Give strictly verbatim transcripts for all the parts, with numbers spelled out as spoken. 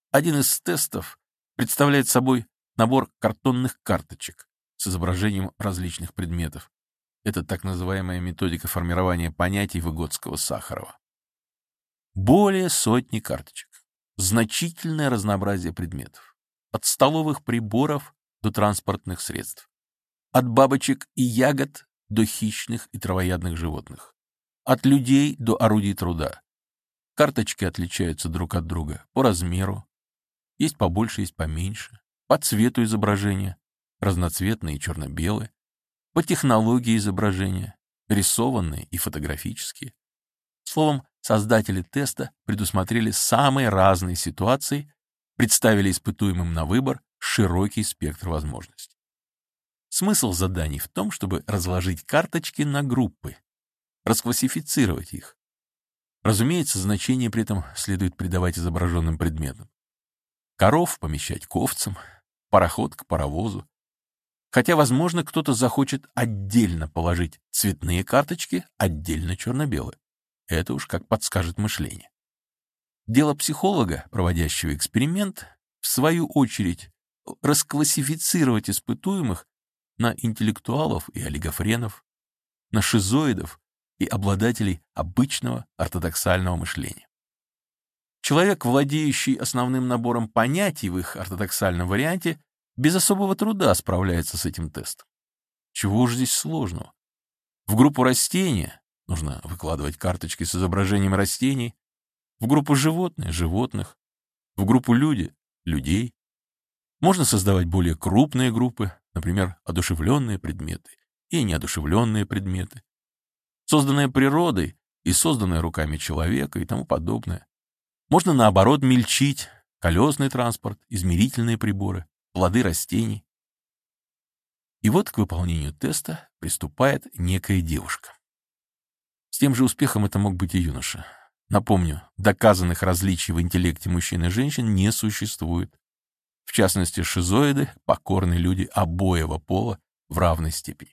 Один из тестов представляет собой набор картонных карточек с изображением различных предметов. Это так называемая методика формирования понятий Выгодского-Сахарова. Более сотни карточек. Значительное разнообразие предметов. От столовых приборов до транспортных средств. От бабочек и ягод до хищных и травоядных животных. От людей до орудий труда. Карточки отличаются друг от друга по размеру. Есть побольше, есть поменьше. По цвету изображения. Разноцветные и черно-белые. По технологии изображения. Рисованные и фотографические. Словом, создатели теста предусмотрели самые разные ситуации, представили испытуемым на выбор широкий спектр возможностей. Смысл заданий в том, чтобы разложить карточки на группы, расклассифицировать их. Разумеется, значение при этом следует придавать изображенным предметам. Коров помещать к овцам, пароход к паровозу. Хотя, возможно, кто-то захочет отдельно положить цветные карточки, отдельно черно-белые. Это уж как подскажет мышление. Дело психолога, проводящего эксперимент, в свою очередь, расклассифицировать испытуемых на интеллектуалов и олигофренов, на шизоидов и обладателей обычного ортодоксального мышления. Человек, владеющий основным набором понятий в их ортодоксальном варианте, без особого труда справляется с этим тестом. Чего же здесь сложного? В группу растения нужно выкладывать карточки с изображением растений, в группу животных — животных, в группу люди — людей. Можно создавать более крупные группы, например, одушевленные предметы и неодушевленные предметы, созданные природой и созданные руками человека и тому подобное. Можно, наоборот, мельчить колесный транспорт, измерительные приборы, плоды растений. И вот к выполнению теста приступает некая девушка. С тем же успехом это мог быть и юноша. Напомню, доказанных различий в интеллекте мужчин и женщин не существует. В частности, шизоиды — покорные люди обоего пола в равной степени.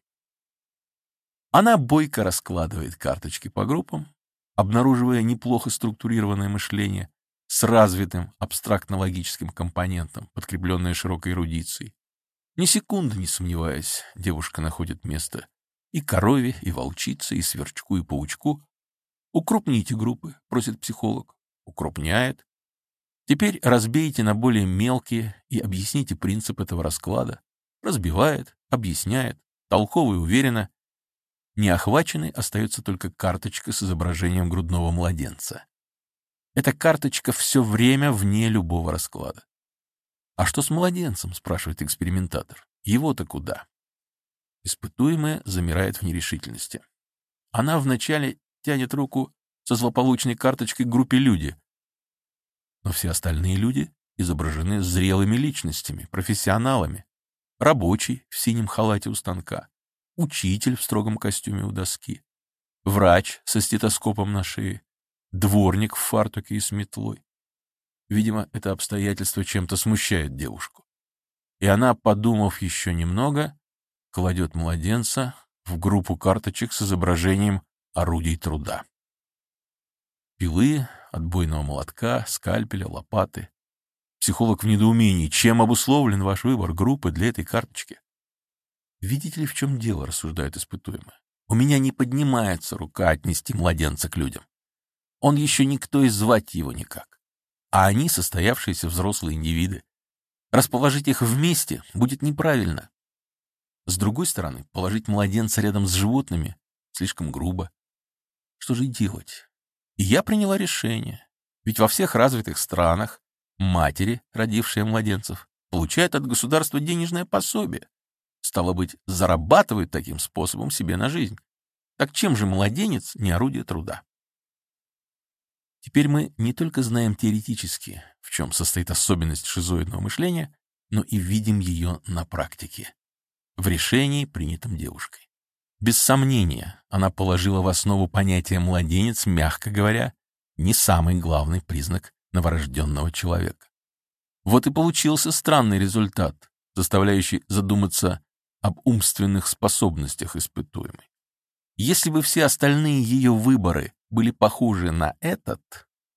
Она бойко раскладывает карточки по группам, обнаруживая неплохо структурированное мышление с развитым абстрактно-логическим компонентом, подкрепленное широкой эрудицией. Ни секунды не сомневаясь, девушка находит место и корове, и волчице, и сверчку, и паучку. «Укрупните группы», — просит психолог. Укрупняет. Теперь разбейте на более мелкие и объясните принцип этого расклада. Разбивает, объясняет, толково и уверенно. Неохваченной остается только карточка с изображением грудного младенца. Эта карточка все время вне любого расклада. «А что с младенцем?» — спрашивает экспериментатор. «Его-то куда?» Испытуемая замирает в нерешительности. Она вначале тянет руку со злополучной карточкой к группе «Люди». Но все остальные люди изображены зрелыми личностями, профессионалами. Рабочий в синем халате у станка, учитель в строгом костюме у доски, врач со стетоскопом на шее, дворник в фартуке и с метлой. Видимо, это обстоятельство чем-то смущает девушку. И она, подумав еще немного, кладет младенца в группу карточек с изображением орудий труда. Пилы, отбойного молотка, скальпеля, лопаты. Психолог в недоумении. Чем обусловлен ваш выбор группы для этой карточки? Видите ли, в чем дело, рассуждает испытуемый. У меня не поднимается рука отнести младенца к людям. Он еще никто и звать его никак. А они состоявшиеся взрослые индивиды. Расположить их вместе будет неправильно. С другой стороны, положить младенца рядом с животными слишком грубо. Что же делать? И я приняла решение. Ведь во всех развитых странах матери, родившие младенцев, получают от государства денежное пособие. Стало быть, зарабатывают таким способом себе на жизнь. Так чем же младенец не орудие труда? Теперь мы не только знаем теоретически, в чем состоит особенность шизоидного мышления, но и видим ее на практике, в решении, принятом девушкой. Без сомнения, она положила в основу понятия «младенец», мягко говоря, не самый главный признак новорожденного человека. Вот и получился странный результат, заставляющий задуматься об умственных способностях испытуемой. Если бы все остальные ее выборы были похожи на этот,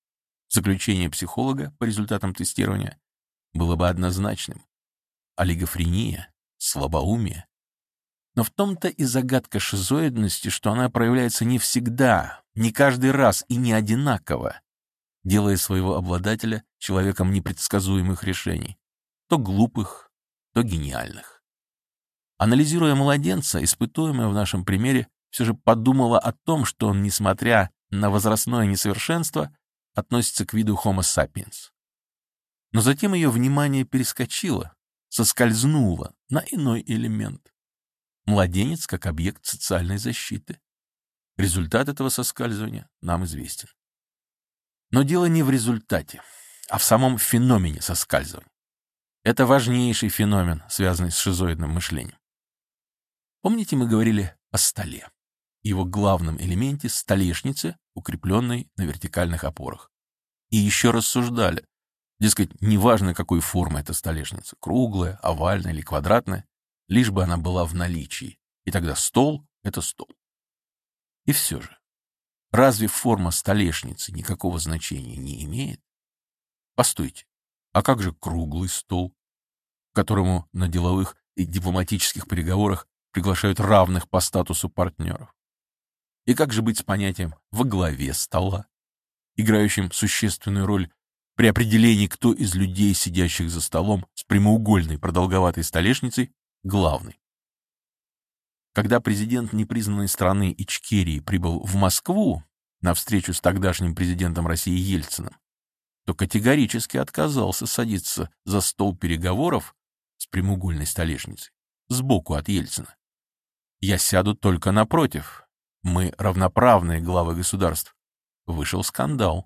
Заключение психолога по результатам тестирования было бы однозначным. Олигофрения, слабоумие. Но в том-то и загадка шизоидности, что она проявляется не всегда, не каждый раз и не одинаково, делая своего обладателя человеком непредсказуемых решений, то глупых, то гениальных. Анализируя младенца, испытуемая в нашем примере все же подумала о том, что он, несмотря на возрастное несовершенство, относится к виду Homo sapiens. Но затем ее внимание перескочило, соскользнуло на иной элемент. Младенец как объект социальной защиты. Результат этого соскальзывания нам известен. Но дело не в результате, а в самом феномене соскальзывания. Это важнейший феномен, связанный с шизоидным мышлением. Помните, мы говорили о столе, его главном элементе — столешнице, укрепленной на вертикальных опорах. И еще рассуждали, дескать, неважно, какой формы эта столешница, круглая, овальная или квадратная, лишь бы она была в наличии, и тогда стол — это стол. И все же, разве форма столешницы никакого значения не имеет? Постойте, а как же круглый стол, к которому на деловых и дипломатических переговорах приглашают равных по статусу партнеров? И как же быть с понятием «во главе стола», играющим существенную роль при определении, кто из людей, сидящих за столом с прямоугольной продолговатой столешницей, главный? Когда президент непризнанной страны Ичкерии прибыл в Москву на встречу с тогдашним президентом России Ельциным, то категорически отказался садиться за стол переговоров с прямоугольной столешницей сбоку от Ельцина. «Я сяду только напротив. Мы равноправные главы государств». Вышел скандал.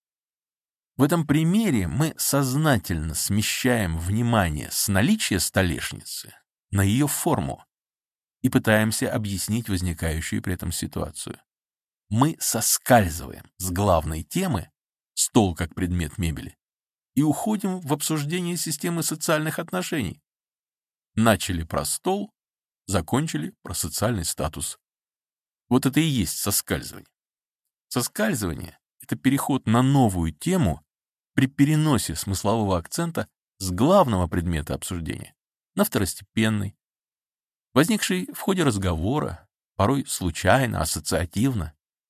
В этом примере мы сознательно смещаем внимание с наличия столешницы на ее форму и пытаемся объяснить возникающую при этом ситуацию. Мы соскальзываем с главной темы, стол как предмет мебели, и уходим в обсуждение системы социальных отношений. Начали про стол, закончили про социальный статус. Вот это и есть соскальзывание. Соскальзывание — это переход на новую тему при переносе смыслового акцента с главного предмета обсуждения на второстепенный, возникший в ходе разговора, порой случайно, ассоциативно.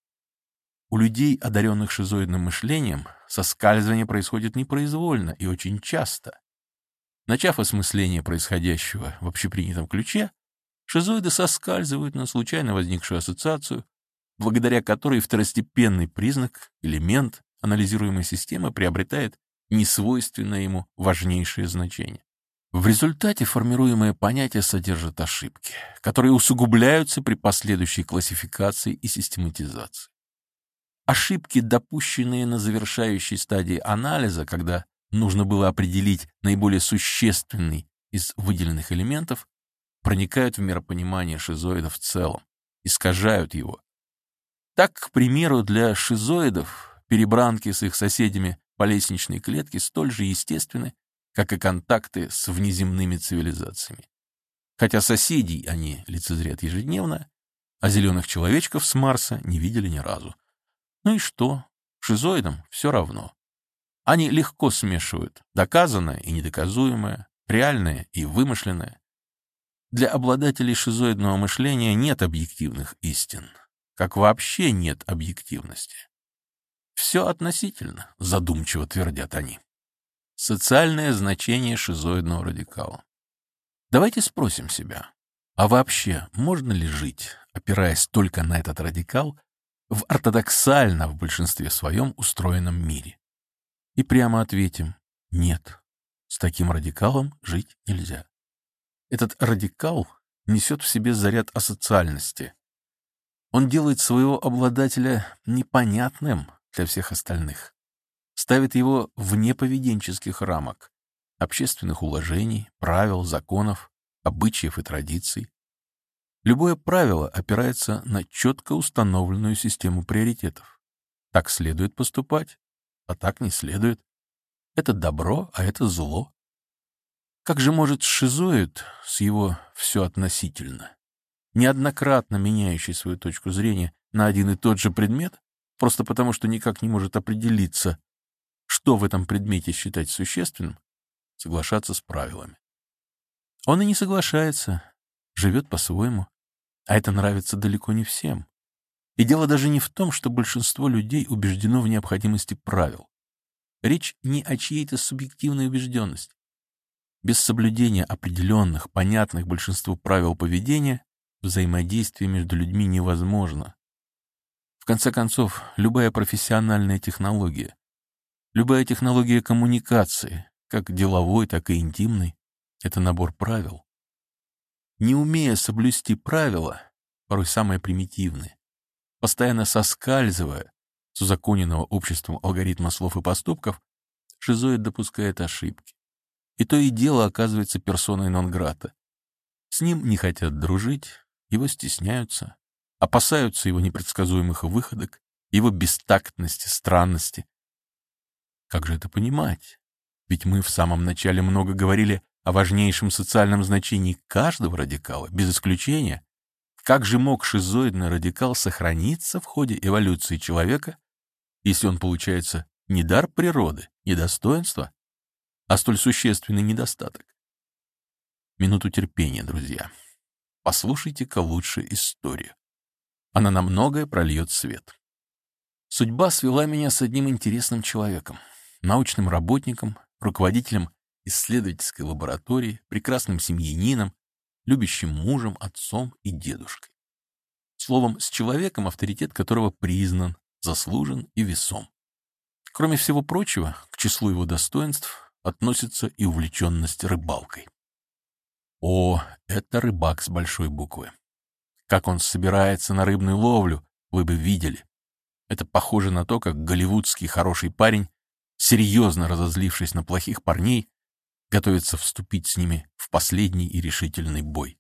У людей, одаренных шизоидным мышлением, соскальзывание происходит непроизвольно и очень часто. Начав осмысление происходящего в общепринятом ключе, шизоиды соскальзывают на случайно возникшую ассоциацию, благодаря которой второстепенный признак, элемент анализируемой системы приобретает несвойственное ему важнейшее значение. В результате формируемое понятие содержит ошибки, которые усугубляются при последующей классификации и систематизации. Ошибки, допущенные на завершающей стадии анализа, когда нужно было определить наиболее существенный из выделенных элементов, проникают в миропонимание шизоида в целом, искажают его. Так, к примеру, для шизоидов перебранки с их соседями по лестничной клетке столь же естественны, как и контакты с внеземными цивилизациями. Хотя соседей они лицезреют ежедневно, а зеленых человечков с Марса не видели ни разу. Ну и что? Шизоидам все равно. Они легко смешивают доказанное и недоказуемое, реальное и вымышленное. Для обладателей шизоидного мышления нет объективных истин, как вообще нет объективности. Все относительно, задумчиво твердят они. Социальное значение шизоидного радикала. Давайте спросим себя, а вообще можно ли жить, опираясь только на этот радикал, в ортодоксально в большинстве своем устроенном мире? И прямо ответим: нет, с таким радикалом жить нельзя. Этот радикал несет в себе заряд асоциальности. Он делает своего обладателя непонятным для всех остальных, ставит его вне поведенческих рамок, общественных уложений, правил, законов, обычаев и традиций. Любое правило опирается на четко установленную систему приоритетов. Так следует поступать, а так не следует. Это добро, а это зло. Как же может шизоид с его «все относительно», неоднократно меняющий свою точку зрения на один и тот же предмет, просто потому что никак не может определиться, что в этом предмете считать существенным, соглашаться с правилами. Он и не соглашается, живет по-своему, а это нравится далеко не всем. И дело даже не в том, что большинство людей убеждено в необходимости правил. Речь не о чьей-то субъективной убежденности. Без соблюдения определенных, понятных большинству правил поведения взаимодействие между людьми невозможно. В конце концов, любая профессиональная технология, любая технология коммуникации, как деловой, так и интимной, это набор правил. Не умея соблюсти правила, порой самые примитивные, постоянно соскальзывая с узаконенного обществом алгоритма слов и поступков, шизоид допускает ошибки. И то и дело оказывается персоной нон-грата. С ним не хотят дружить, его стесняются, опасаются его непредсказуемых выходок, его бестактности, странности. Как же это понимать? Ведь мы в самом начале много говорили о важнейшем социальном значении каждого радикала, без исключения. Как же мог шизоидный радикал сохраниться в ходе эволюции человека, если он, получается, не дар природы, не достоинство, а столь существенный недостаток? Минуту терпения, друзья. Послушайте-ка лучше историю. Она на многое прольет свет. Судьба свела меня с одним интересным человеком, научным работником, руководителем исследовательской лаборатории, прекрасным семьянином, любящим мужем, отцом и дедушкой. Словом, с человеком, авторитет которого признан, заслужен и весом. Кроме всего прочего, к числу его достоинств относится и увлеченность рыбалкой. О, это рыбак с большой буквы. Как он собирается на рыбную ловлю, вы бы видели. Это похоже на то, как голливудский хороший парень, серьезно разозлившись на плохих парней, готовится вступить с ними в последний и решительный бой.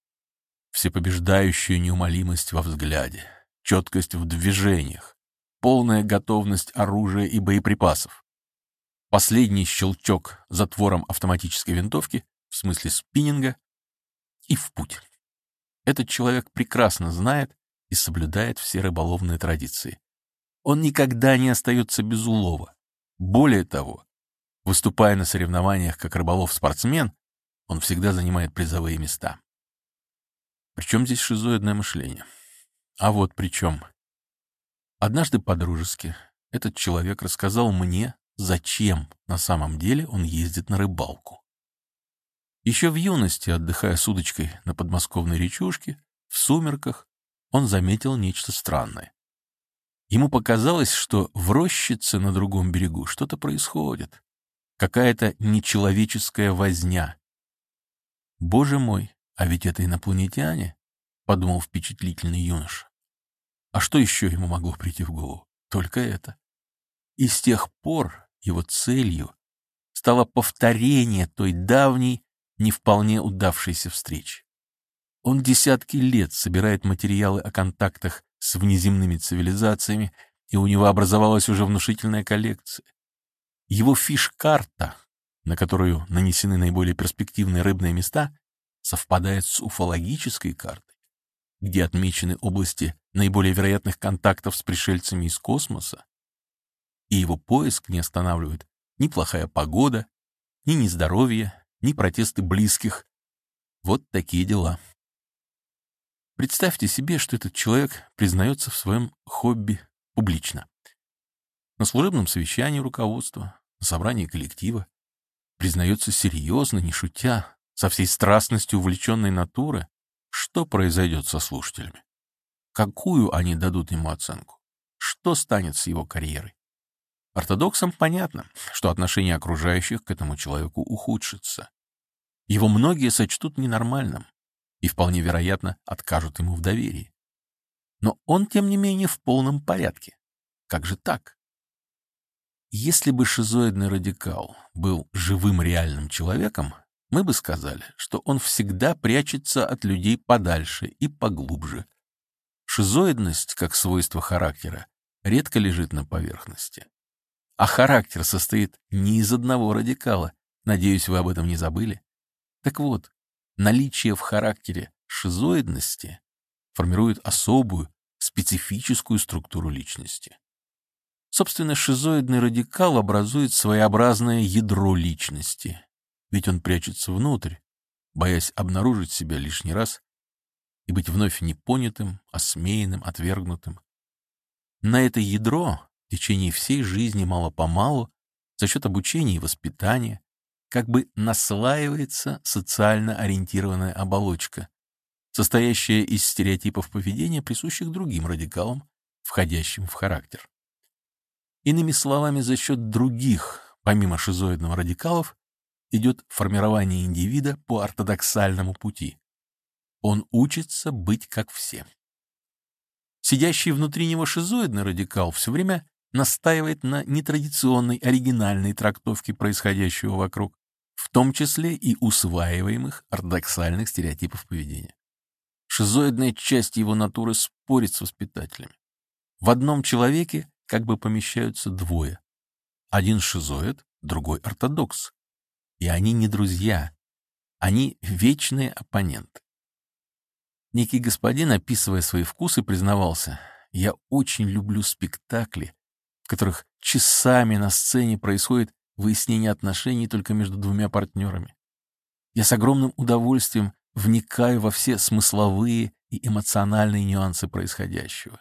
Всепобеждающая неумолимость во взгляде, четкость в движениях, полная готовность оружия и боеприпасов. Последний щелчок затвором автоматической винтовки, в смысле спиннинга, и в путь. Этот человек прекрасно знает и соблюдает все рыболовные традиции. Он никогда не остается без улова. Более того, выступая на соревнованиях как рыболов-спортсмен, он всегда занимает призовые места. Причем здесь шизоидное мышление? А вот при чем. Однажды по-дружески этот человек рассказал мне, зачем на самом деле он ездит на рыбалку. Еще в юности, отдыхая с удочкой на подмосковной речушке, в сумерках, он заметил нечто странное. Ему показалось, что в рощице на другом берегу что-то происходит, какая-то нечеловеческая возня. «Боже мой, а ведь это инопланетяне», — подумал впечатлительный юноша. А что еще ему могло прийти в голову? Только это. И с тех пор его целью стало повторение той давней, не вполне удавшейся встречи. Он десятки лет собирает материалы о контактах с внеземными цивилизациями, и у него образовалась уже внушительная коллекция. Его фиш-карта, на которую нанесены наиболее перспективные рыбные места, совпадает с уфологической картой, где отмечены области наиболее вероятных контактов с пришельцами из космоса, и его поиск не останавливает ни плохая погода, ни нездоровье, ни протесты близких. Вот такие дела. Представьте себе, что этот человек признается в своем хобби публично. На служебном совещании руководства, на собрании коллектива. Признается серьезно, не шутя, со всей страстностью увлеченной натуры. Что произойдет со слушателями? Какую они дадут ему оценку? Что станет с его карьерой? Ортодоксам понятно, что отношение окружающих к этому человеку ухудшится. Его многие сочтут ненормальным и, вполне вероятно, откажут ему в доверии. Но он, тем не менее, в полном порядке. Как же так? Если бы шизоидный радикал был живым реальным человеком, мы бы сказали, что он всегда прячется от людей подальше и поглубже. Шизоидность, как свойство характера, редко лежит на поверхности. А характер состоит не из одного радикала. Надеюсь, вы об этом не забыли. Так вот, наличие в характере шизоидности формирует особую, специфическую структуру личности. Собственно, шизоидный радикал образует своеобразное ядро личности, ведь он прячется внутрь, боясь обнаружить себя лишний раз и быть вновь непонятым, осмеянным, отвергнутым. На это ядро в течение всей жизни мало-помалу, за счет обучения и воспитания, как бы наслаивается социально ориентированная оболочка, состоящая из стереотипов поведения, присущих другим радикалам, входящим в характер. Иными словами, за счет других, помимо шизоидного радикалов, идет формирование индивида по ортодоксальному пути. Он учится быть как все. Сидящий внутри него шизоидный радикал все время настаивает на нетрадиционной, оригинальной трактовке происходящего вокруг, в том числе и усваиваемых ортодоксальных стереотипов поведения. Шизоидная часть его натуры спорит с воспитателями. В одном человеке как бы помещаются двое. Один шизоид, другой ортодокс. И они не друзья, они вечные оппоненты. Некий господин, описывая свои вкусы, признавался: «Я очень люблю спектакли, в которых часами на сцене происходит выяснение отношений только между двумя партнерами. Я с огромным удовольствием вникаю во все смысловые и эмоциональные нюансы происходящего.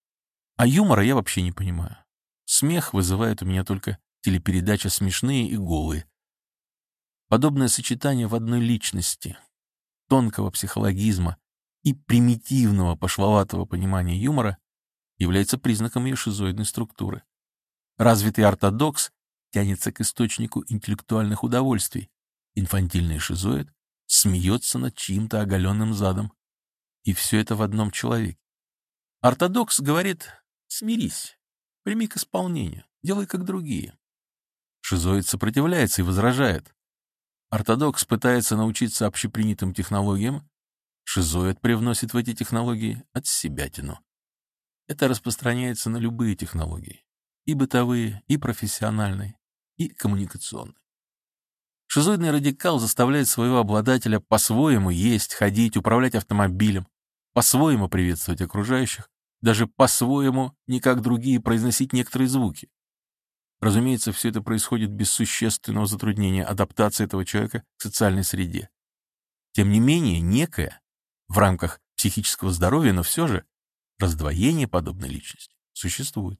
А юмора я вообще не понимаю. Смех вызывает у меня только телепередача «Смешные и голые». Подобное сочетание в одной личности тонкого психологизма и примитивного пошловатого понимания юмора является признаком ее шизоидной структуры. Развитый ортодокс тянется к источнику интеллектуальных удовольствий. Инфантильный шизоид смеется над чьим-то оголенным задом. И все это в одном человеке. Ортодокс говорит: смирись, прими к исполнению, делай как другие. Шизоид сопротивляется и возражает. Ортодокс пытается научиться общепринятым технологиям, шизоид привносит в эти технологии отсебятину. Это распространяется на любые технологии, и бытовые, и профессиональные, и коммуникационные. Шизоидный радикал заставляет своего обладателя по-своему есть, ходить, управлять автомобилем, по-своему приветствовать окружающих, даже по-своему, не как другие, произносить некоторые звуки. Разумеется, все это происходит без существенного затруднения адаптации этого человека к социальной среде. Тем не менее, некое, в рамках психического здоровья, но все же, раздвоение подобной личности существует.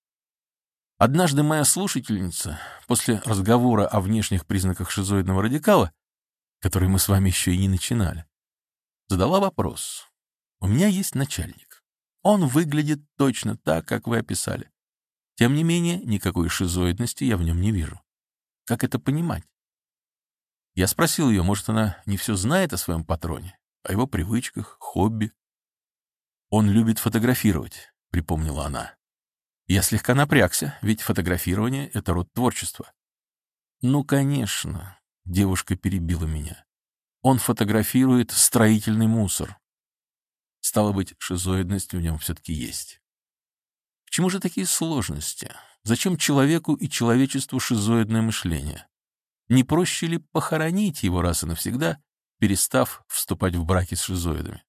Однажды моя слушательница, после разговора о внешних признаках шизоидного радикала, который мы с вами еще и не начинали, задала вопрос. У меня есть начальник. Он выглядит точно так, как вы описали. Тем не менее, никакой шизоидности я в нем не вижу. Как это понимать? Я спросил ее, может, она не все знает о своем патроне, о его привычках, хобби. Он любит фотографировать, припомнила она. Я слегка напрягся, ведь фотографирование — это род творчества. Ну, конечно, девушка перебила меня. Он фотографирует строительный мусор. Стало быть, шизоидность в нем все-таки есть. К чему же такие сложности? Зачем человеку и человечеству шизоидное мышление? Не проще ли похоронить его раз и навсегда, перестав вступать в браки с шизоидами?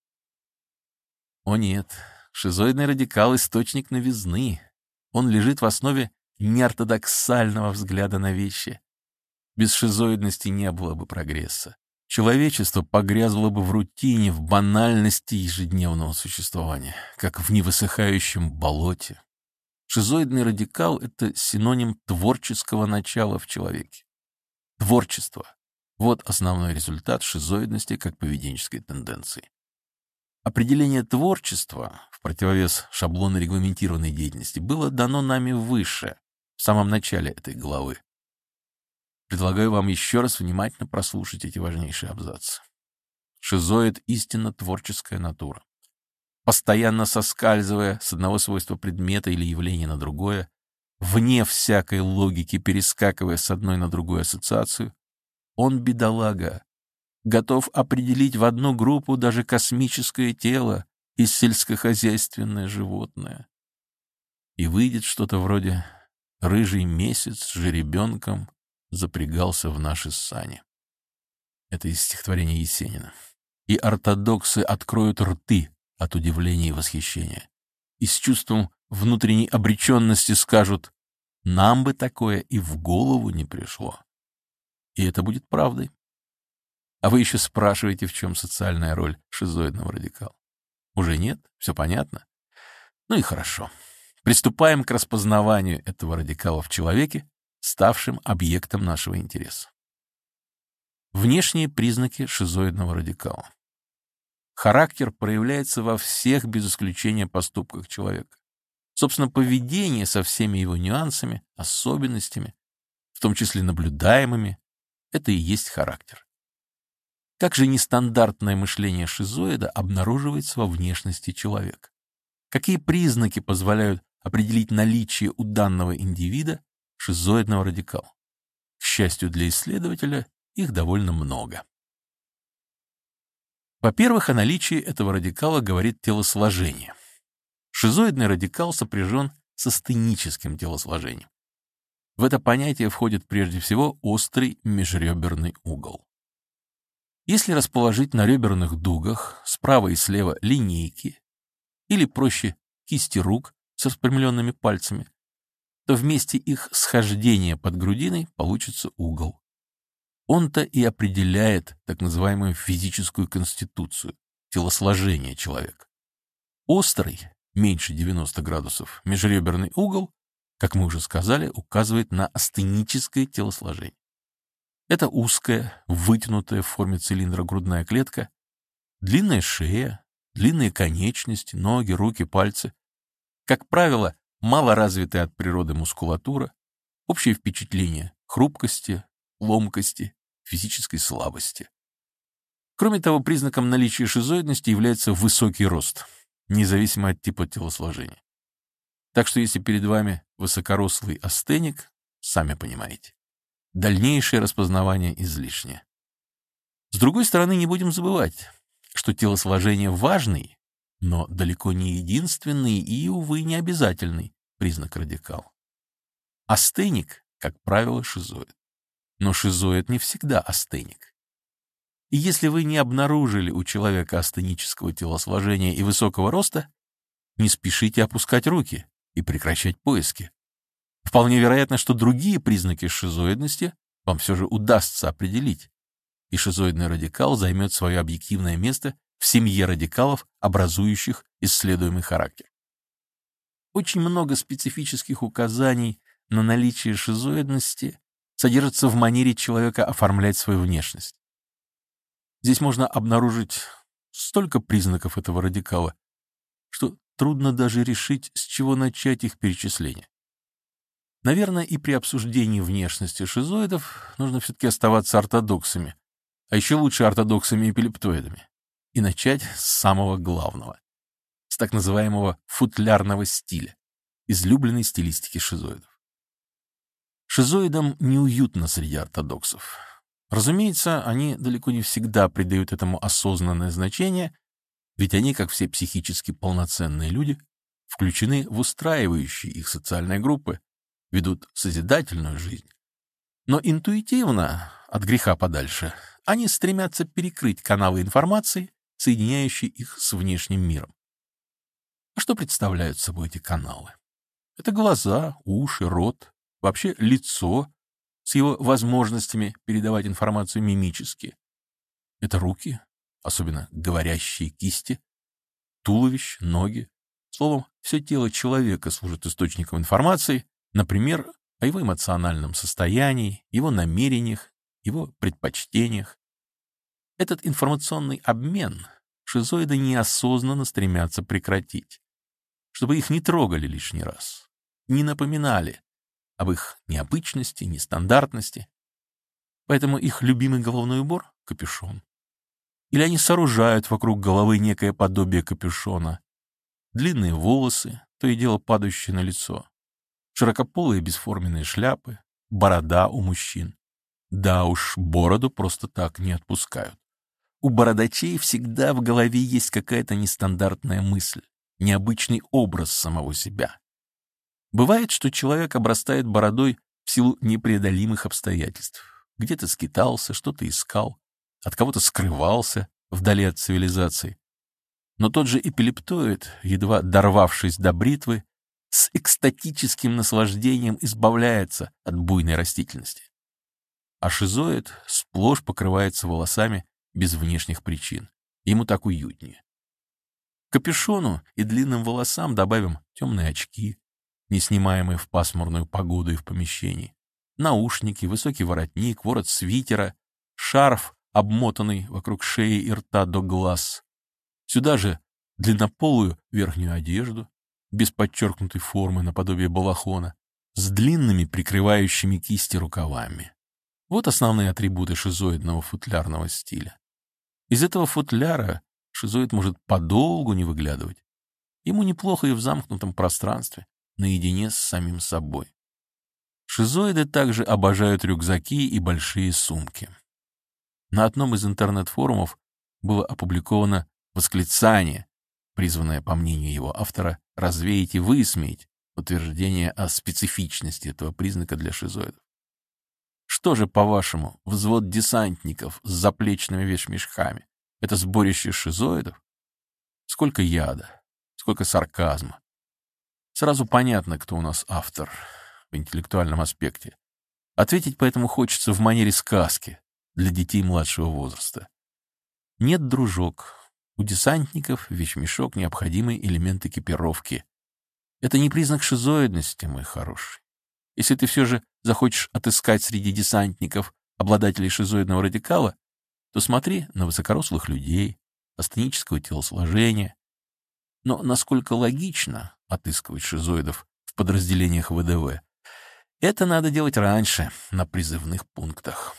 О нет, шизоидный радикал — источник новизны. Он лежит в основе неортодоксального взгляда на вещи. Без шизоидности не было бы прогресса. Человечество погрязло бы в рутине, в банальности ежедневного существования, как в невысыхающем болоте. Шизоидный радикал — это синоним творческого начала в человеке. Творчество — вот основной результат шизоидности как поведенческой тенденции. Определение творчества, в противовес шаблонно-регламентированной деятельности, было дано нами выше, в самом начале этой главы. Предлагаю вам еще раз внимательно прослушать эти важнейшие абзацы. Шизоид — истинно творческая натура. Постоянно соскальзывая с одного свойства предмета или явления на другое, вне всякой логики перескакивая с одной на другую ассоциацию, он бедолага, готов определить в одну группу даже космическое тело и сельскохозяйственное животное. И выйдет что-то вроде «рыжий месяц с жеребенком запрягался в наши сани». Это из стихотворения Есенина. И ортодоксы откроют рты от удивления и восхищения, и с чувством внутренней обреченности скажут: «Нам бы такое и в голову не пришло». И это будет правдой. А вы еще спрашиваете, в чем социальная роль шизоидного радикала. Уже нет? Все понятно? Ну и хорошо. Приступаем к распознаванию этого радикала в человеке, ставшем объектом нашего интереса. Внешние признаки шизоидного радикала. Характер проявляется во всех, без исключения, поступках человека. Собственно, поведение со всеми его нюансами, особенностями, в том числе наблюдаемыми, это и есть характер. Как же нестандартное мышление шизоида обнаруживается во внешности человека? Какие признаки позволяют определить наличие у данного индивида шизоидного радикала? К счастью для исследователя, их довольно много. Во-первых, о наличии этого радикала говорит телосложение. Шизоидный радикал сопряжен с астеническим телосложением. В это понятие входит прежде всего острый межреберный угол. Если расположить на реберных дугах справа и слева линейки, или проще кисти рук с распрямленными пальцами, то вместе их схождения под грудиной получится угол. Он-то и определяет так называемую физическую конституцию, телосложение человека. Острый, меньше девяноста градусов, межреберный угол, как мы уже сказали, указывает на астеническое телосложение. Это узкая, вытянутая в форме цилиндра грудная клетка, длинная шея, длинные конечности, ноги, руки, пальцы. Как правило, малоразвитая от природы мускулатура, общее впечатление хрупкости, ломкости, физической слабости. Кроме того, признаком наличия шизоидности является высокий рост, независимо от типа телосложения. Так что если перед вами высокорослый астеник, сами понимаете, дальнейшее распознавание излишне. С другой стороны, не будем забывать, что телосложение важный, но далеко не единственный и, увы, не обязательный признак радикала. Астеник, как правило, шизоид. Но шизоид не всегда астеник. И если вы не обнаружили у человека астенического телосложения и высокого роста, не спешите опускать руки и прекращать поиски. Вполне вероятно, что другие признаки шизоидности вам все же удастся определить, и шизоидный радикал займет свое объективное место в семье радикалов, образующих исследуемый характер. Очень много специфических указаний на наличие шизоидности содержится в манере человека оформлять свою внешность. Здесь можно обнаружить столько признаков этого радикала, что трудно даже решить, с чего начать их перечисление. Наверное, и при обсуждении внешности шизоидов нужно все-таки оставаться ортодоксами, а еще лучше ортодоксами-эпилептоидами, и начать с самого главного, с так называемого футлярного стиля, излюбленной стилистики шизоидов. Шизоидам неуютно среди ортодоксов. Разумеется, они далеко не всегда придают этому осознанное значение, ведь они, как все психически полноценные люди, включены в устраивающие их социальные группы, ведут созидательную жизнь. Но интуитивно, от греха подальше, они стремятся перекрыть каналы информации, соединяющие их с внешним миром. А что представляют собой эти каналы? Это глаза, уши, рот, вообще лицо с его возможностями передавать информацию мимически. Это руки, особенно говорящие кисти, туловище, ноги. Словом, все тело человека служит источником информации, например, о его эмоциональном состоянии, его намерениях, его предпочтениях. Этот информационный обмен шизоиды неосознанно стремятся прекратить, чтобы их не трогали лишний раз, не напоминали об их необычности, нестандартности. Поэтому их любимый головной убор — капюшон. Или они сооружают вокруг головы некое подобие капюшона. Длинные волосы, то и дело падающие на лицо. Широкополые бесформенные шляпы, борода у мужчин. Да уж, бороду просто так не отпускают. У бородачей всегда в голове есть какая-то нестандартная мысль, необычный образ самого себя. Бывает, что человек обрастает бородой в силу непреодолимых обстоятельств. Где-то скитался, что-то искал, от кого-то скрывался вдали от цивилизации. Но тот же эпилептоид, едва дорвавшись до бритвы, с экстатическим наслаждением избавляется от буйной растительности. А шизоид сплошь покрывается волосами без внешних причин. Ему так уютнее. К капюшону и длинным волосам добавим темные очки, не снимаемые в пасмурную погоду и в помещении, наушники, высокий воротник, ворот свитера, шарф, обмотанный вокруг шеи и рта до глаз. Сюда же длиннополую верхнюю одежду, без подчеркнутой формы наподобие балахона, с длинными прикрывающими кисти рукавами. Вот основные атрибуты шизоидного футлярного стиля. Из этого футляра шизоид может подолгу не выглядывать. Ему неплохо и в замкнутом пространстве, наедине с самим собой. Шизоиды также обожают рюкзаки и большие сумки. На одном из интернет-форумов было опубликовано восклицание, призванное, по мнению его автора, развеять и высмеять утверждение о специфичности этого признака для шизоидов. Что же, по-вашему, взвод десантников с заплечными вещмешками — это сборище шизоидов? Сколько яда, сколько сарказма. Сразу понятно, кто у нас автор в интеллектуальном аспекте. Ответить поэтому хочется в манере сказки для детей младшего возраста. Нет, дружок, у десантников вещмешок — необходимый элемент экипировки. Это не признак шизоидности, мой хороший. Если ты все же захочешь отыскать среди десантников обладателей шизоидного радикала, то смотри на высокорослых людей, астенического телосложения. Но насколько логично отыскивать шизоидов в подразделениях вэ дэ вэ, это надо делать раньше, на призывных пунктах.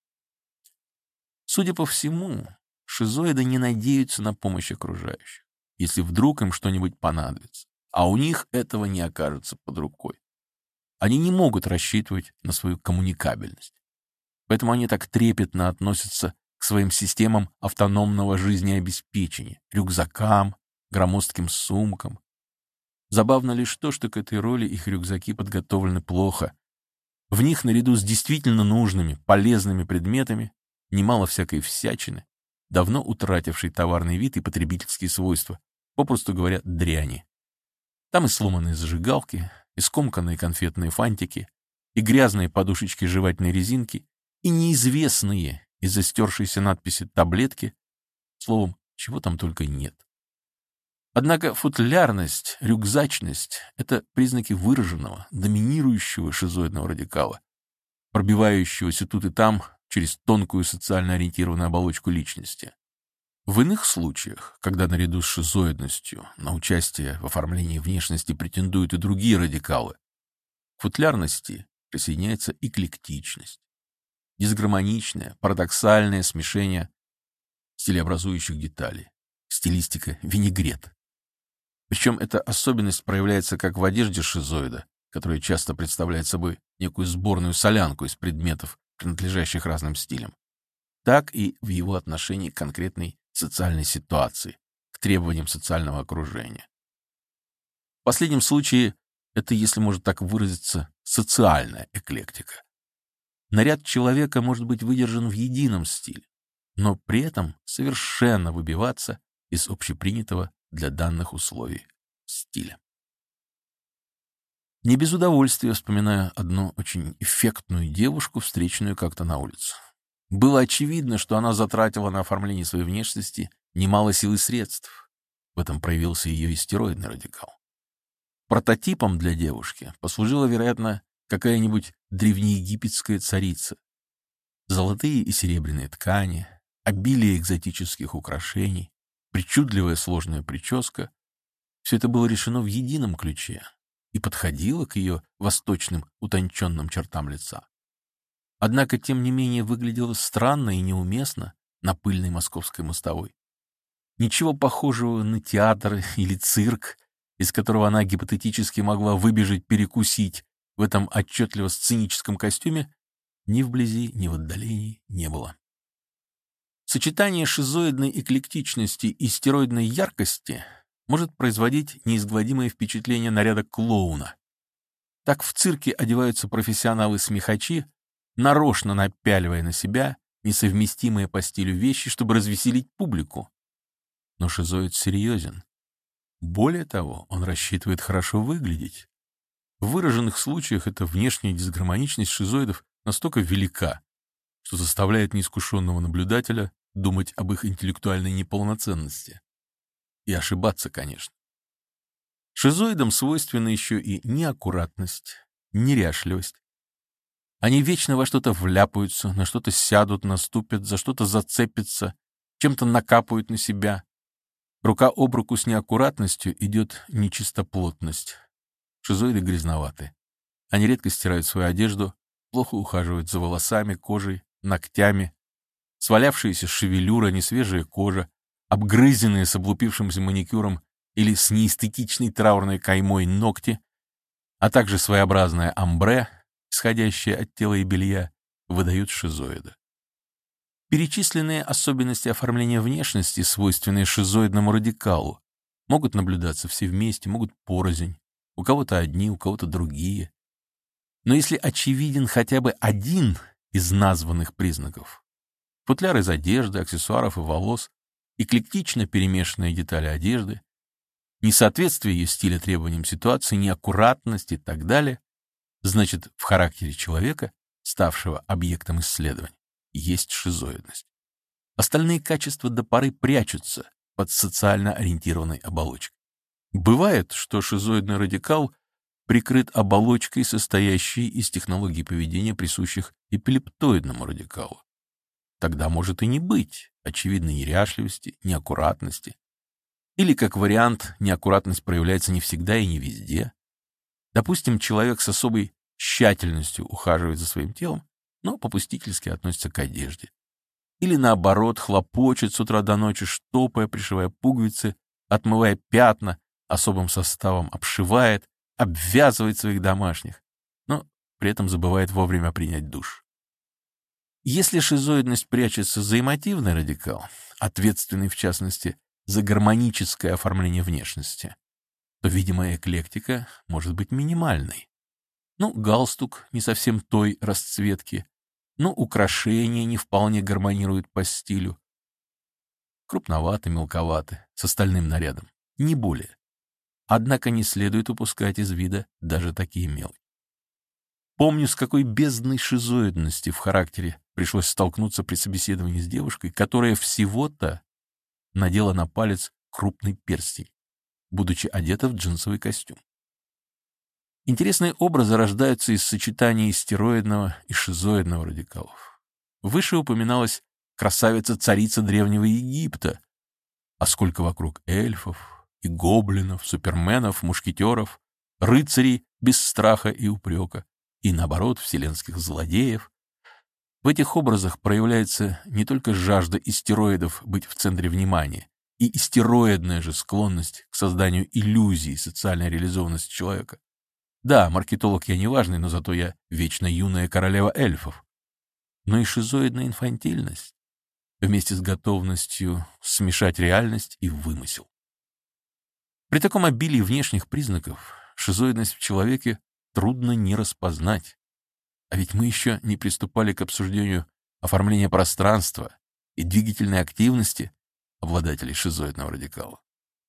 Судя по всему, шизоиды не надеются на помощь окружающих, если вдруг им что-нибудь понадобится, а у них этого не окажется под рукой. Они не могут рассчитывать на свою коммуникабельность. Поэтому они так трепетно относятся к своим системам автономного жизнеобеспечения, рюкзакам, громоздким сумкам. Забавно лишь то, что к этой роли их рюкзаки подготовлены плохо. В них, наряду с действительно нужными, полезными предметами, немало всякой всячины, давно утратившей товарный вид и потребительские свойства, попросту говоря, дряни. Там и сломанные зажигалки, и скомканные конфетные фантики, и грязные подушечки жевательной резинки, и неизвестные из-за стершейся надписи таблетки, словом, чего там только нет. Однако футлярность, рюкзачность — это признаки выраженного, доминирующего шизоидного радикала, пробивающегося тут и там через тонкую социально ориентированную оболочку личности. В иных случаях, когда наряду с шизоидностью на участие в оформлении внешности претендуют и другие радикалы, к футлярности присоединяется эклектичность, дисгармоничное, парадоксальное смешение стилеобразующих деталей, стилистика винегрет. Причем эта особенность проявляется как в одежде шизоида, которая часто представляет собой некую сборную солянку из предметов, принадлежащих разным стилям, так и в его отношении к конкретной социальной ситуации, к требованиям социального окружения. В последнем случае это, если можно так выразиться, социальная эклектика. Наряд человека может быть выдержан в едином стиле, но при этом совершенно выбиваться из общепринятого для данных условий стиля. Не без удовольствия вспоминаю одну очень эффектную девушку, встреченную как-то на улице. Было очевидно, что она затратила на оформление своей внешности немало сил и средств. В этом проявился ее истероидный радикал. Прототипом для девушки послужила, вероятно, какая-нибудь древнеегипетская царица. Золотые и серебряные ткани, обилие экзотических украшений, причудливая сложная прическа — все это было решено в едином ключе и подходило к ее восточным утонченным чертам лица. Однако, тем не менее, выглядело странно и неуместно на пыльной московской мостовой. Ничего похожего на театр или цирк, из которого она гипотетически могла выбежать перекусить в этом отчетливо сценическом костюме, ни вблизи, ни в отдалении не было. Сочетание шизоидной эклектичности и стероидной яркости может производить неизгладимое впечатление наряда клоуна. Так в цирке одеваются профессионалы-смехачи, нарочно напяливая на себя несовместимые по стилю вещи, чтобы развеселить публику. Но шизоид серьезен. Более того, он рассчитывает хорошо выглядеть. В выраженных случаях эта внешняя дисгармоничность шизоидов настолько велика, что заставляет неискушенного наблюдателя думать об их интеллектуальной неполноценности. И ошибаться, конечно. Шизоидам свойственна еще и неаккуратность, неряшливость. Они вечно во что-то вляпаются, на что-то сядут, наступят, за что-то зацепятся, чем-то накапают на себя. Рука об руку с неаккуратностью идет нечистоплотность. Шизоиды грязноваты. Они редко стирают свою одежду, плохо ухаживают за волосами, кожей, ногтями. Свалявшаяся шевелюра, несвежая кожа, обгрызенные с облупившимся маникюром или с неэстетичной траурной каймой ногти, а также своеобразное амбре, исходящее от тела и белья, выдают шизоида. Перечисленные особенности оформления внешности, свойственные шизоидному радикалу, могут наблюдаться все вместе, могут порознь, у кого-то одни, у кого-то другие. Но если очевиден хотя бы один из названных признаков — футляр из одежды, аксессуаров и волос, эклектично перемешанные детали одежды, несоответствие ее стиля требованиям ситуации, неаккуратность и так далее, значит, в характере человека, ставшего объектом исследования, есть шизоидность. Остальные качества до поры прячутся под социально ориентированной оболочкой. Бывает, что шизоидный радикал прикрыт оболочкой, состоящей из технологий поведения, присущих эпилептоидному радикалу. Тогда может и не быть очевидной неряшливости, неаккуратности. Или, как вариант, неаккуратность проявляется не всегда и не везде. Допустим, человек с особой тщательностью ухаживает за своим телом, но попустительски относится к одежде. Или, наоборот, хлопочет с утра до ночи, штопая, пришивая пуговицы, отмывая пятна, особым составом обшивает, обвязывает своих домашних, но при этом забывает вовремя принять душ. Если шизоидность прячется за эмотивный радикал, ответственный, в частности, за гармоническое оформление внешности, то видимая эклектика может быть минимальной. Ну, галстук не совсем той расцветки, ну, украшения не вполне гармонируют по стилю. Крупноваты, мелковаты, с остальным нарядом, не более. Однако не следует упускать из вида даже такие мелочи. Помню, с какой бездной шизоидности в характере пришлось столкнуться при собеседовании с девушкой, которая всего-то надела на палец крупный перстень, будучи одета в джинсовый костюм. Интересные образы рождаются из сочетания стероидного и шизоидного радикалов. Выше упоминалась красавица-царица Древнего Египта, а сколько вокруг эльфов и гоблинов, суперменов, мушкетеров, рыцарей без страха и упрека, и, наоборот, вселенских злодеев. В этих образах проявляется не только жажда истероидов быть в центре внимания, и истероидная же склонность к созданию иллюзий социальной реализованности человека. Да, маркетолог я неважный, но зато я вечно юная королева эльфов. Но и шизоидная инфантильность, вместе с готовностью смешать реальность и вымысел. При таком обилии внешних признаков шизоидность в человеке трудно не распознать. А ведь мы еще не приступали к обсуждению оформления пространства и двигательной активности обладателей шизоидного радикала.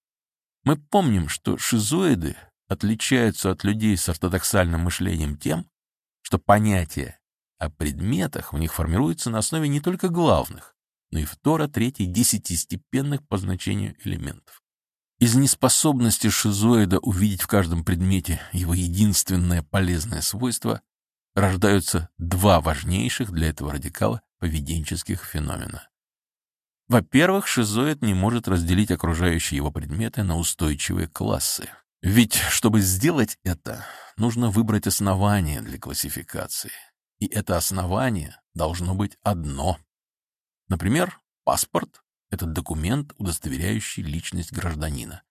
Мы помним, что шизоиды отличаются от людей с ортодоксальным мышлением тем, что понятие о предметах у них формируется на основе не только главных, но и второ-, третьей, десятистепенных по значению элементов. Из неспособности шизоида увидеть в каждом предмете его единственное полезное свойство рождаются два важнейших для этого радикала поведенческих феномена. Во-первых, шизоид не может разделить окружающие его предметы на устойчивые классы. Ведь, чтобы сделать это, нужно выбрать основание для классификации. И это основание должно быть одно. Например, паспорт — это документ, удостоверяющий личность гражданина.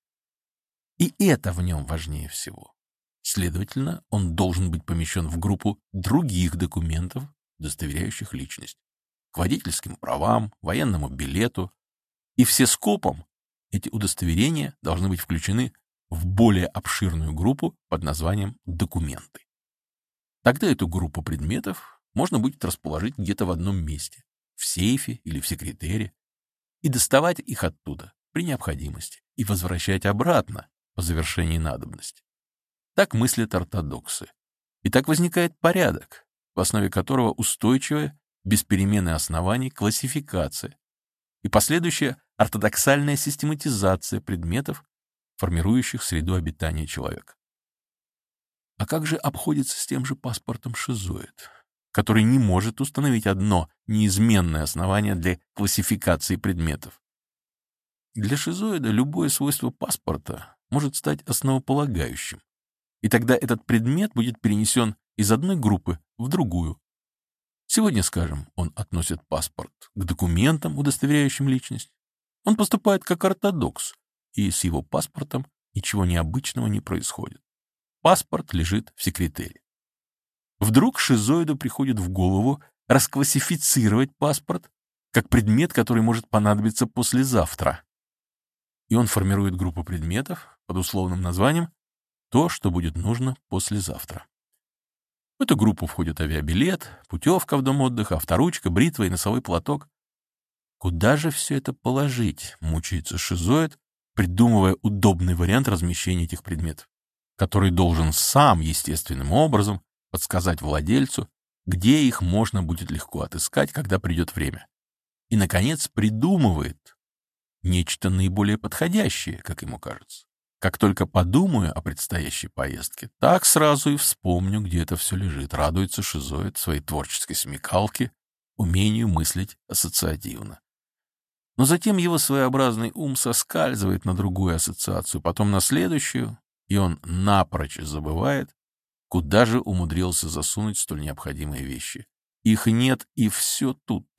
И это в нем важнее всего. Следовательно, он должен быть помещен в группу других документов, удостоверяющих личность, к водительским правам, военному билету. И все скопом эти удостоверения должны быть включены в более обширную группу под названием «документы». Тогда эту группу предметов можно будет расположить где-то в одном месте, в сейфе или в секретере, и доставать их оттуда при необходимости и возвращать обратно по завершении надобности. Так мыслят ортодоксы. И так возникает порядок, в основе которого устойчивая, без перемены оснований, классификация и последующая ортодоксальная систематизация предметов, формирующих среду обитания человека. А как же обходится с тем же паспортом шизоид, который не может установить одно неизменное основание для классификации предметов? Для шизоида любое свойство паспорта может стать основополагающим, и тогда этот предмет будет перенесен из одной группы в другую. Сегодня, скажем, он относит паспорт к документам, удостоверяющим личность. Он поступает как ортодокс, и с его паспортом ничего необычного не происходит. Паспорт лежит в секретере. Вдруг шизоиду приходит в голову расклассифицировать паспорт как предмет, который может понадобиться послезавтра. И он формирует группу предметов под условным названием «то, что будет нужно послезавтра». В эту группу входят авиабилет, путевка в дом отдыха, авторучка, бритва и носовой платок. Куда же все это положить, мучается шизоид, придумывая удобный вариант размещения этих предметов, который должен сам естественным образом подсказать владельцу, где их можно будет легко отыскать, когда придет время. И, наконец, придумывает нечто наиболее подходящее, как ему кажется. Как только подумаю о предстоящей поездке, так сразу и вспомню, где это все лежит. Радуется шизоид своей творческой смекалке, умению мыслить ассоциативно. Но затем его своеобразный ум соскальзывает на другую ассоциацию, потом на следующую, и он напрочь забывает, куда же умудрился засунуть столь необходимые вещи. Их нет, и все тут.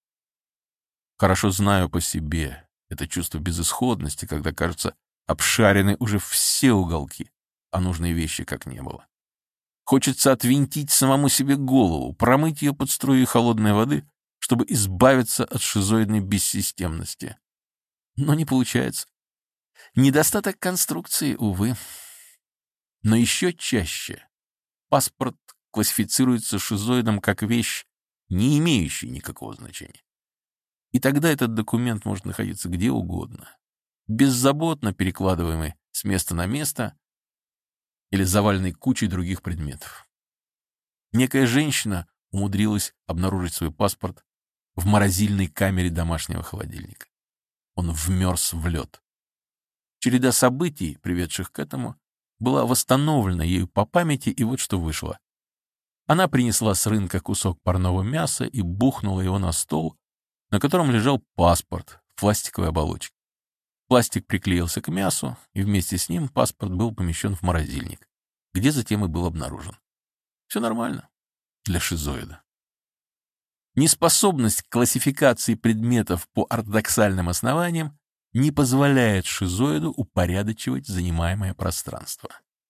Хорошо знаю по себе это чувство безысходности, когда, кажется, обшарены уже все уголки, а нужной вещи как не было. Хочется отвинтить самому себе голову, промыть ее под струей холодной воды, чтобы избавиться от шизоидной бессистемности. Но не получается. Недостаток конструкции, увы. Но еще чаще паспорт классифицируется шизоидом как вещь, не имеющая никакого значения. И тогда этот документ может находиться где угодно, беззаботно перекладываемый с места на место или заваленный кучей других предметов. Некая женщина умудрилась обнаружить свой паспорт в морозильной камере домашнего холодильника. Он вмерз в лед. Череда событий, приведших к этому, была восстановлена ею по памяти, и вот что вышло. Она принесла с рынка кусок парного мяса и бухнула его на стол, на котором лежал паспорт в пластиковой оболочке. Пластик приклеился к мясу, и вместе с ним паспорт был помещен в морозильник, где затем и был обнаружен. Все нормально для шизоида. Неспособность к классификации предметов по ортодоксальным основаниям не позволяет шизоиду упорядочивать занимаемое пространство.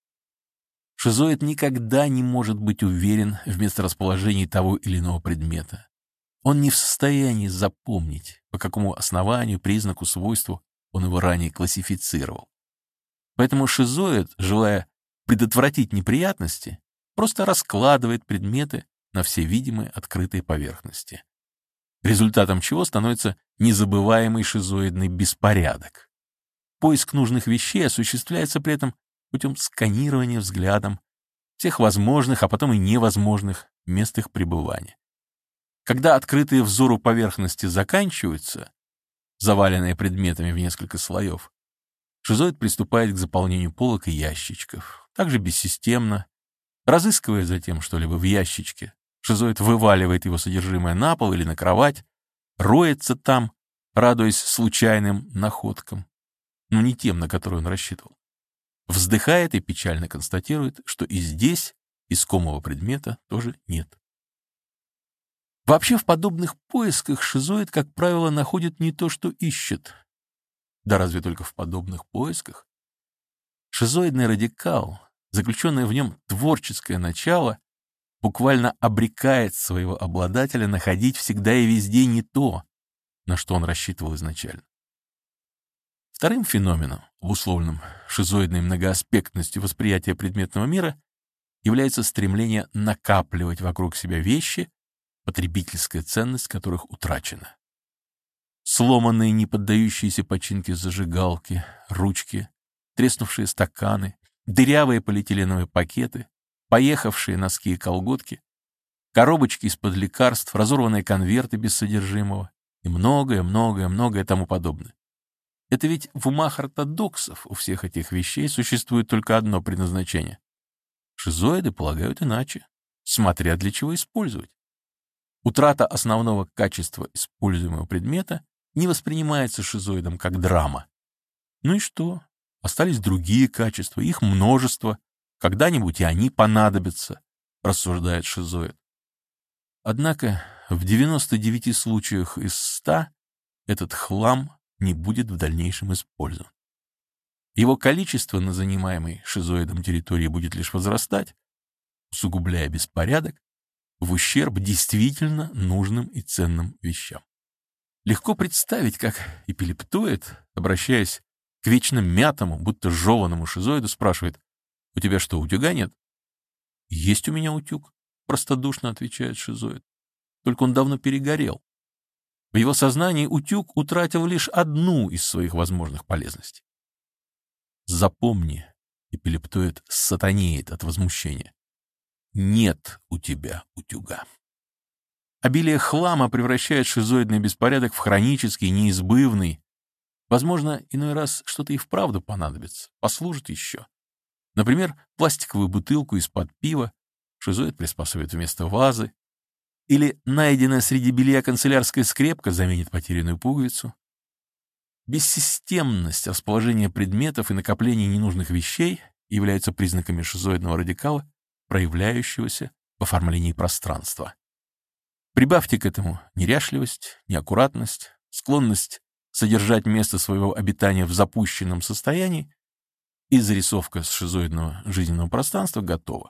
Шизоид никогда не может быть уверен в месторасположении того или иного предмета. Он не в состоянии запомнить, по какому основанию, признаку, свойству он его ранее классифицировал. Поэтому шизоид, желая предотвратить неприятности, просто раскладывает предметы на все видимые открытые поверхности, результатом чего становится незабываемый шизоидный беспорядок. Поиск нужных вещей осуществляется при этом путем сканирования взглядом всех возможных, а потом и невозможных мест их пребывания. Когда открытые взору поверхности заканчиваются, заваленные предметами в несколько слоев, шизоид приступает к заполнению полок и ящичков, также бессистемно, разыскивая затем что-либо в ящичке. Шизоид вываливает его содержимое на пол или на кровать, роется там, радуясь случайным находкам, но не тем, на которые он рассчитывал. Вздыхает и печально констатирует, что и здесь искомого предмета тоже нет. Вообще в подобных поисках шизоид, как правило, находит не то, что ищет. Да разве только в подобных поисках? Шизоидный радикал, заключенное в нем творческое начало, буквально обрекает своего обладателя находить всегда и везде не то, на что он рассчитывал изначально. Вторым феноменом, обусловленным шизоидной многоаспектностью восприятия предметного мира, является стремление накапливать вокруг себя вещи, потребительская ценность которых утрачена. сломанные, не поддающиеся починке зажигалки, ручки, треснувшие стаканы, дырявые полиэтиленовые пакеты, поехавшие носки и колготки, коробочки из-под лекарств, разорванные конверты без содержимого и многое, многое, многое тому подобное. Это ведь в умах ортодоксов у всех этих вещей существует только одно предназначение. Шизоиды полагают иначе, смотря для чего использовать. Утрата основного качества используемого предмета не воспринимается шизоидом как драма. Ну и что? Остались другие качества, их множество. Когда-нибудь и они понадобятся, рассуждает шизоид. Однако в девяноста девяти случаях из ста этот хлам не будет в дальнейшем использован. Его количество на занимаемой шизоидом территории будет лишь возрастать, усугубляя беспорядок, в ущерб действительно нужным и ценным вещам. Легко представить, как эпилептоид, обращаясь к вечно мятому, будто жеванному шизоиду, спрашивает: «У тебя что, утюга нет?» «Есть у меня утюг», — простодушно отвечает шизоид. «Только он давно перегорел». В его сознании утюг утратил лишь одну из своих возможных полезностей. Запомни, эпилептоид сатанеет от возмущения. Нет у тебя утюга. Обилие хлама превращает шизоидный беспорядок в хронический, неизбывный. Возможно, иной раз что-то и вправду понадобится, послужит еще. Например, пластиковую бутылку из-под пива шизоид приспособит вместо вазы, или найденная среди белья канцелярская скрепка заменит потерянную пуговицу. Бессистемность расположения предметов и накопление ненужных вещей являются признаками шизоидного радикала, проявляющегося в оформлении пространства. Прибавьте к этому неряшливость, неаккуратность, склонность содержать место своего обитания в запущенном состоянии, и зарисовка с шизоидного жизненного пространства готова.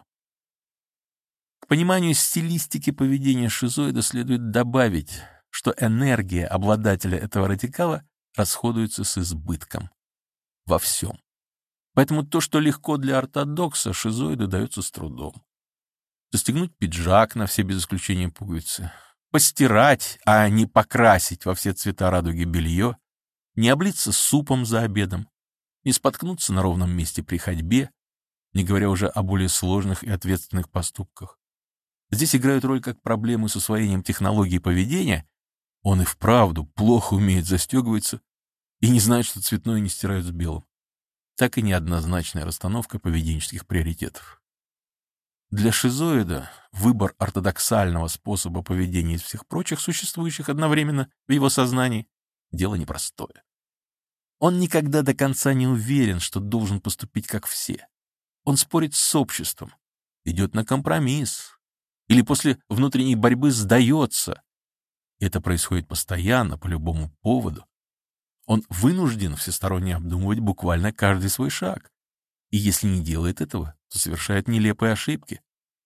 К пониманию стилистики поведения шизоида следует добавить, что энергия обладателя этого радикала расходуется с избытком. Во всем. Поэтому то, что легко для ортодокса, шизоиду дается с трудом. Застегнуть пиджак на все без исключения пуговицы, постирать, а не покрасить во все цвета радуги белье, не облиться супом за обедом, не споткнуться на ровном месте при ходьбе, не говоря уже о более сложных и ответственных поступках. Здесь играют роль как проблемы с усвоением технологии поведения. Он и вправду плохо умеет застегиваться и не знает, что цветное не стирают с белым. Так и неоднозначная расстановка поведенческих приоритетов. Для шизоида выбор ортодоксального способа поведения из всех прочих, существующих одновременно в его сознании, дело непростое. Он никогда до конца не уверен, что должен поступить как все. Он спорит с обществом, идет на компромисс, или после внутренней борьбы сдается. Это происходит постоянно, по любому поводу. Он вынужден всесторонне обдумывать буквально каждый свой шаг. И если не делает этого, то совершает нелепые ошибки.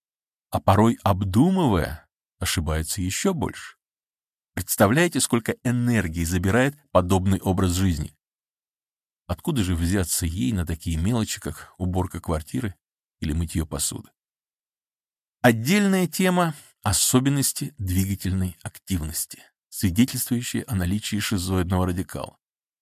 А порой, обдумывая, ошибается еще больше. Представляете, сколько энергии забирает подобный образ жизни? Откуда же взяться ей на такие мелочи, как уборка квартиры или мытье посуды? Отдельная тема — особенности двигательной активности, свидетельствующие о наличии шизоидного радикала.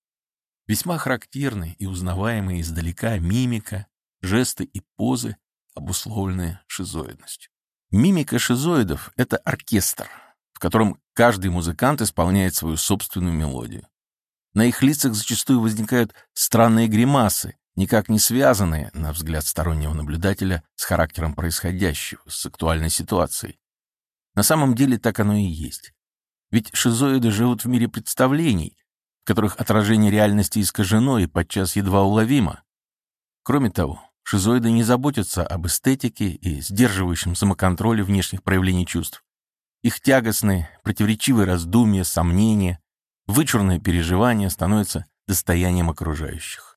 Весьма характерны и узнаваемые издалека мимика, жесты и позы, обусловленные шизоидностью. Мимика шизоидов — это оркестр, в котором каждый музыкант исполняет свою собственную мелодию. На их лицах зачастую возникают странные гримасы, никак не связанные, на взгляд стороннего наблюдателя, с характером происходящего, с актуальной ситуацией. На самом деле так оно и есть. Ведь шизоиды живут в мире представлений, в которых отражение реальности искажено и подчас едва уловимо. Кроме того, шизоиды не заботятся об эстетике и сдерживающем самоконтроле внешних проявлений чувств. Их тягостные, противоречивые раздумья, сомнения, вычурные переживания становятся достоянием окружающих.